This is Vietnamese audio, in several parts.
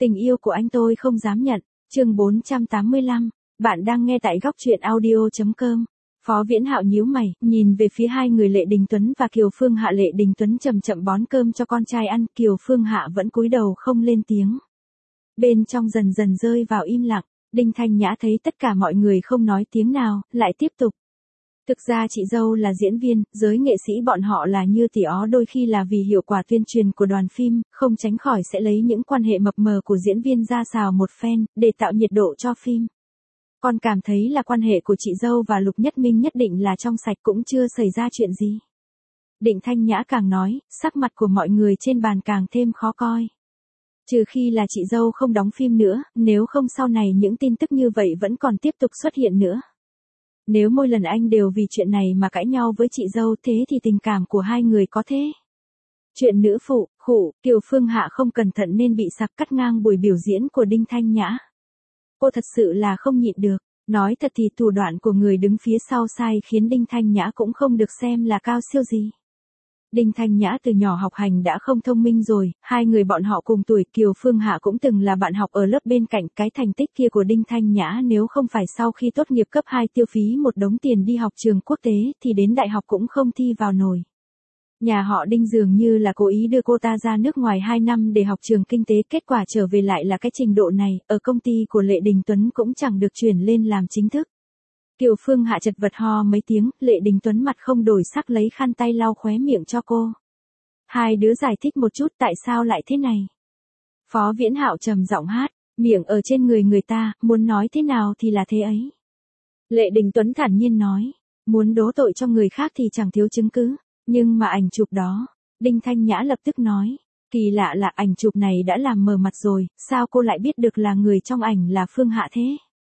Tình yêu của anh tôi không dám nhận. Chương 485. Bạn đang nghe tại góc truyện audio.com. Phó Viễn Hạo nhíu mày, nhìn về phía hai người Lệ Đình Tuấn và Kiều Phương Hạ. Lệ Đình Tuấn chậm chậm bón cơm cho con trai ăn, Kiều Phương Hạ vẫn cúi đầu không lên tiếng. Bên trong dần dần rơi vào im lặng, Đinh Thanh Nhã thấy tất cả mọi người không nói tiếng nào, lại tiếp tục. Thực ra chị dâu là diễn viên, giới nghệ sĩ bọn họ là như tỉ ó, đôi khi là vì hiệu quả tuyên truyền của đoàn phim, không tránh khỏi sẽ lấy những quan hệ mập mờ của diễn viên ra xào một phen, để tạo nhiệt độ cho phim. Con cảm thấy là quan hệ của chị dâu và Lục Nhất Minh nhất định là trong sạch, cũng chưa xảy ra chuyện gì. Đinh Thanh Nhã càng nói, sắc mặt của mọi người trên bàn càng thêm khó coi. Trừ khi là chị dâu không đóng phim nữa, nếu không sau này những tin tức như vậy vẫn còn tiếp tục xuất hiện nữa. Nếu mỗi lần anh đều vì chuyện này mà cãi nhau với chị dâu, thế thì tình cảm của hai người có thế. Chuyện nữ phụ, Kiều Phương Hạ không cẩn thận nên bị sặc cắt ngang buổi biểu diễn của Đinh Thanh Nhã. Cô thật sự là không nhịn được. Nói thật thì thủ đoạn của người đứng phía sau sai khiến Đinh Thanh Nhã cũng không được xem là cao siêu gì. Đinh Thanh Nhã từ nhỏ học hành đã không thông minh rồi, hai người bọn họ cùng tuổi. Kiều Phương Hạ cũng từng là bạn học ở lớp bên cạnh. Cái thành tích kia của Đinh Thanh Nhã nếu không phải sau khi tốt nghiệp cấp 2 tiêu phí một đống tiền đi học trường quốc tế thì đến đại học cũng không thi vào nổi. Nhà họ Đinh dường như là cố ý đưa cô ta ra nước ngoài 2 năm để học trường kinh tế, kết quả trở về lại là cái trình độ này. Ở công ty của Lệ Đình Tuấn cũng chẳng được chuyển lên làm chính thức. Kiều Phương Hạ chật vật ho mấy tiếng, Lệ Đình Tuấn mặt không đổi sắc lấy khăn tay lau khóe miệng cho cô. Hai đứa giải thích một chút tại sao lại thế này. Phó Viễn Hạo trầm giọng hát, miệng ở trên người ta, muốn nói thế nào thì là thế ấy. Lệ Đình Tuấn thản nhiên nói, muốn đổ tội cho người khác thì chẳng thiếu chứng cứ, nhưng mà ảnh chụp đó. Đinh Thanh Nhã lập tức nói, kỳ lạ là ảnh chụp này đã làm mờ mặt rồi, sao cô lại biết được là người trong ảnh là Phương Hạ thế?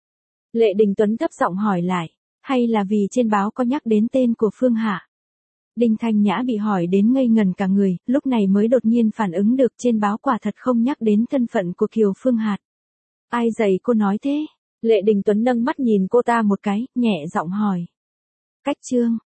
Lệ Đình Tuấn thấp giọng hỏi lại, hay là vì trên báo có nhắc đến tên của Phương Hạ? Đinh Thanh Nhã bị hỏi đến ngây ngần cả người, lúc này mới đột nhiên phản ứng được, trên báo quả thật không nhắc đến thân phận của Kiều Phương Hạ. Ai dạy cô nói thế? Lệ Đình Tuấn nâng mắt nhìn cô ta một cái, nhẹ giọng hỏi. Cách chương.